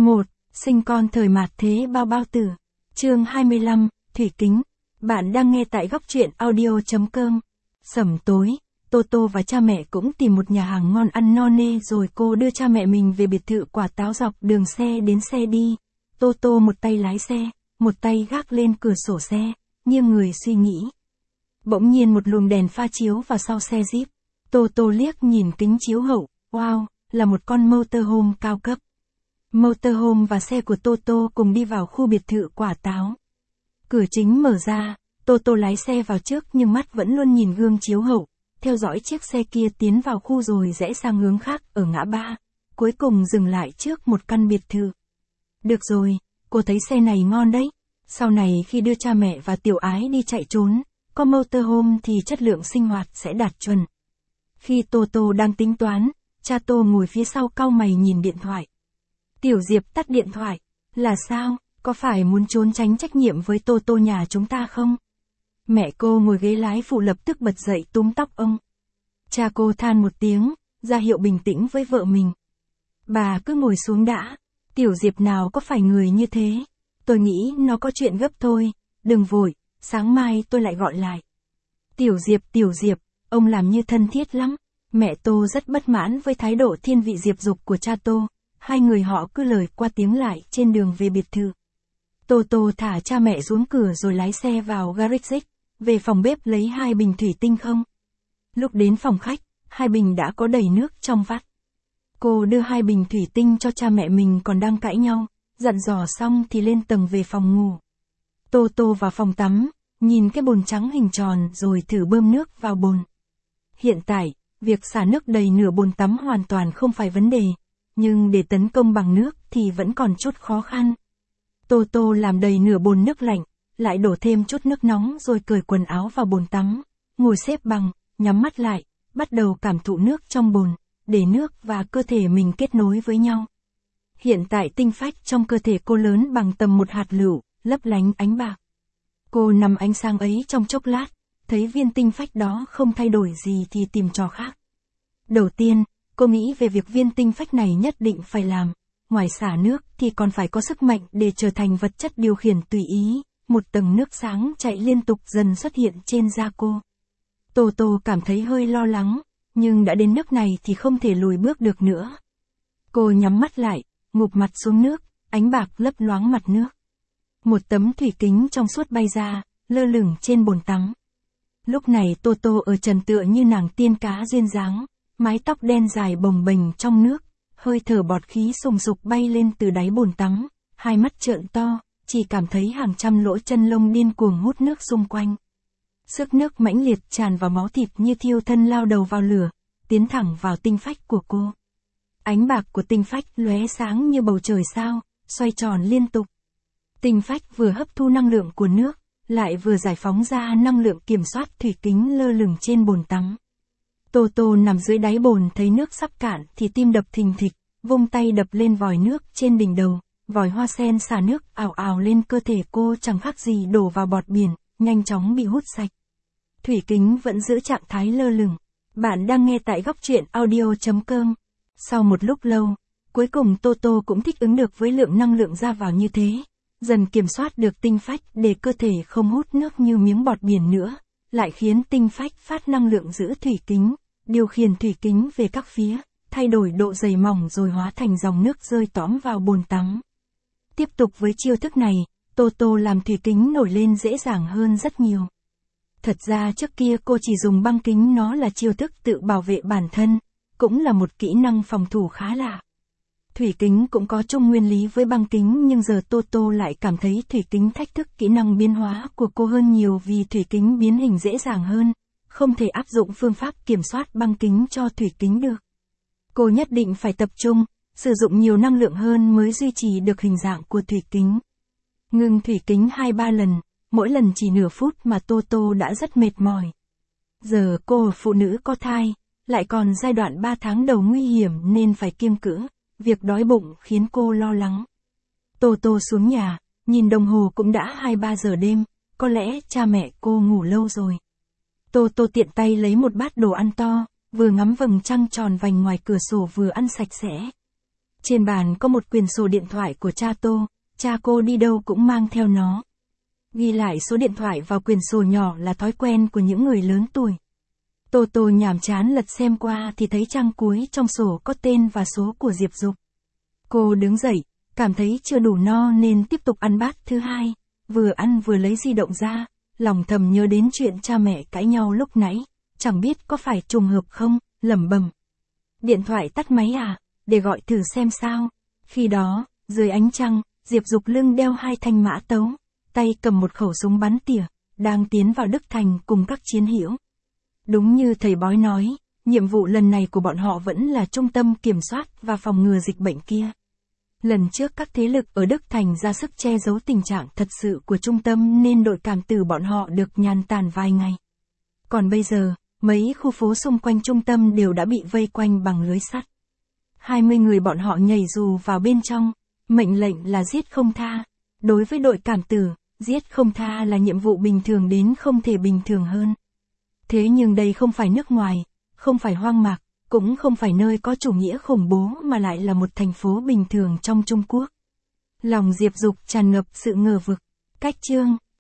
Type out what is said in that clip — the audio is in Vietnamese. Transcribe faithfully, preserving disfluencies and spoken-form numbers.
một. Sinh con thời mạt thế bao bao tử. Chương hai mươi lăm, Thủy Kính. Bạn đang nghe tại góc truyện audio.com. Sẩm tối, Toto và cha mẹ cũng tìm một nhà hàng ngon ăn no nê rồi cô đưa cha mẹ mình về biệt thự quả táo dọc đường xe đến xe đi. Toto một tay lái xe, một tay gác lên cửa sổ xe, nghiêng người suy nghĩ. Bỗng nhiên một luồng đèn pha chiếu vào sau xe Jeep. Toto liếc nhìn kính chiếu hậu, wow, là một con motorhome cao cấp. Motorhome và xe của Toto cùng đi vào khu biệt thự quả táo. Cửa chính mở ra, Toto lái xe vào trước nhưng mắt vẫn luôn nhìn gương chiếu hậu, theo dõi chiếc xe kia tiến vào khu rồi rẽ sang hướng khác ở ngã ba, cuối cùng dừng lại trước một căn biệt thự. Được rồi, cô thấy xe này ngon đấy. Sau này khi đưa cha mẹ và tiểu ái đi chạy trốn, có motorhome thì chất lượng sinh hoạt sẽ đạt chuẩn. Khi Toto đang tính toán, cha Tô ngồi phía sau cau mày nhìn điện thoại. Tiểu Diệp tắt điện thoại. Là sao, có phải muốn trốn tránh trách nhiệm với Toto nhà chúng ta không? Mẹ cô ngồi ghế lái phụ lập tức bật dậy túm tóc ông. Cha cô than một tiếng, ra hiệu bình tĩnh với vợ mình. Bà cứ ngồi xuống đã, Tiểu Diệp nào có phải người như thế. Tôi nghĩ nó có chuyện gấp thôi, đừng vội, sáng mai tôi lại gọi lại. Tiểu Diệp, Tiểu Diệp, ông làm như thân thiết lắm. Mẹ Tô rất bất mãn với thái độ thiên vị diệp dục của cha Tô. Hai người họ cứ lời qua tiếng lại trên đường về biệt thự. Toto thả cha mẹ xuống cửa rồi lái xe vào garage, về phòng bếp lấy hai bình thủy tinh không. Lúc đến phòng khách, hai bình đã có đầy nước trong vắt. Cô đưa hai bình thủy tinh cho cha mẹ mình còn đang cãi nhau, dặn dò xong thì lên tầng về phòng ngủ. Toto vào phòng tắm, nhìn cái bồn trắng hình tròn rồi thử bơm nước vào bồn. Hiện tại, việc xả nước đầy nửa bồn tắm hoàn toàn không phải vấn đề. Nhưng để tấn công bằng nước thì vẫn còn chút khó khăn. Toto làm đầy nửa bồn nước lạnh, lại đổ thêm chút nước nóng rồi cởi quần áo vào bồn tắm, ngồi xếp bằng, nhắm mắt lại, bắt đầu cảm thụ nước trong bồn, để nước và cơ thể mình kết nối với nhau. Hiện tại tinh phách trong cơ thể cô lớn bằng tầm một hạt lựu, lấp lánh ánh bạc. Cô nằm ánh sáng ấy trong chốc lát, thấy viên tinh phách đó không thay đổi gì thì tìm trò khác. Đầu tiên, cô nghĩ về việc viên tinh phách này nhất định phải làm, ngoài xả nước thì còn phải có sức mạnh để trở thành vật chất điều khiển tùy ý, một tầng nước sáng chạy liên tục dần xuất hiện trên da cô. Toto cảm thấy hơi lo lắng, nhưng đã đến nước này thì không thể lùi bước được nữa. Cô nhắm mắt lại, ngụp mặt xuống nước, ánh bạc lấp loáng mặt nước. Một tấm thủy kính trong suốt bay ra, lơ lửng trên bồn tắm. Lúc này Toto ở trần tựa như nàng tiên cá duyên dáng. Mái tóc đen dài bồng bềnh trong nước, hơi thở bọt khí sùng sục bay lên từ đáy bồn tắm, hai mắt trợn to, chỉ cảm thấy hàng trăm lỗ chân lông điên cuồng hút nước xung quanh. Sức nước mãnh liệt tràn vào máu thịt như thiêu thân lao đầu vào lửa, tiến thẳng vào tinh phách của cô. Ánh bạc của tinh phách lóe sáng như bầu trời sao, xoay tròn liên tục. Tinh phách vừa hấp thu năng lượng của nước, lại vừa giải phóng ra năng lượng kiểm soát thủy kính lơ lửng trên bồn tắm. Toto nằm dưới đáy bồn thấy nước sắp cạn thì tim đập thình thịch, vung tay đập lên vòi nước trên đỉnh đầu, vòi hoa sen xả nước ào ào lên cơ thể cô chẳng khác gì đổ vào bọt biển, nhanh chóng bị hút sạch. Thủy kính vẫn giữ trạng thái lơ lửng. Bạn đang nghe tại góc truyện audio.com. Sau một lúc lâu, cuối cùng Toto cũng thích ứng được với lượng năng lượng ra vào như thế, dần kiểm soát được tinh phách để cơ thể không hút nước như miếng bọt biển nữa, lại khiến tinh phách phát năng lượng giữ thủy kính. Điều khiển thủy kính về các phía, thay đổi độ dày mỏng rồi hóa thành dòng nước rơi tõm vào bồn tắm. Tiếp tục với chiêu thức này, Toto làm thủy kính nổi lên dễ dàng hơn rất nhiều. Thật ra trước kia cô chỉ dùng băng kính, nó là chiêu thức tự bảo vệ bản thân, cũng là một kỹ năng phòng thủ khá lạ. Thủy kính cũng có chung nguyên lý với băng kính nhưng giờ Toto lại cảm thấy thủy kính thách thức kỹ năng biến hóa của cô hơn nhiều vì thủy kính biến hình dễ dàng hơn. Không thể áp dụng phương pháp kiểm soát băng kính cho thủy kính được. Cô nhất định phải tập trung, sử dụng nhiều năng lượng hơn mới duy trì được hình dạng của thủy kính. Ngừng thủy kính hai ba lần, mỗi lần chỉ nửa phút mà Toto đã rất mệt mỏi. Giờ cô là phụ nữ có thai, lại còn giai đoạn ba tháng đầu nguy hiểm nên phải kiêng cữ, việc đói bụng khiến cô lo lắng. Toto xuống nhà, nhìn đồng hồ cũng đã hai ba giờ đêm, có lẽ cha mẹ cô ngủ lâu rồi. Toto tiện tay lấy một bát đồ ăn to, vừa ngắm vầng trăng tròn vành ngoài cửa sổ vừa ăn sạch sẽ. Trên bàn có một quyển sổ điện thoại của cha Tô, cha cô đi đâu cũng mang theo nó. Ghi lại số điện thoại vào quyển sổ nhỏ là thói quen của những người lớn tuổi. Tô Tô nhàm chán lật xem qua thì thấy trang cuối trong sổ có tên và số của Diệp Dục. Cô đứng dậy, cảm thấy chưa đủ no nên tiếp tục ăn bát thứ hai, vừa ăn vừa lấy di động ra, lòng thầm nhớ đến chuyện cha mẹ cãi nhau lúc nãy, chẳng biết có phải trùng hợp không, lẩm bẩm. Điện thoại tắt máy à, để gọi thử xem sao. Khi đó, dưới ánh trăng, Diệp Dục lưng đeo hai thanh mã tấu, tay cầm một khẩu súng bắn tỉa, đang tiến vào Đức Thành cùng các chiến hữu. Đúng như thầy bói nói, nhiệm vụ lần này của bọn họ vẫn là trung tâm kiểm soát và phòng ngừa dịch bệnh kia. Lần trước các thế lực ở Đức Thành ra sức che giấu tình trạng thật sự của trung tâm nên đội cảm tử bọn họ được nhàn tản vài ngày. Còn bây giờ, mấy khu phố xung quanh trung tâm đều đã bị vây quanh bằng lưới sắt. hai mươi người bọn họ nhảy dù vào bên trong, mệnh lệnh là giết không tha. Đối với đội cảm tử, giết không tha là nhiệm vụ bình thường đến không thể bình thường hơn. Thế nhưng đây không phải nước ngoài, không phải hoang mạc, cũng không phải nơi có chủ nghĩa khủng bố mà lại là một thành phố bình thường trong Trung Quốc. Lòng Diệp Dục tràn ngập sự ngờ vực. Cách chương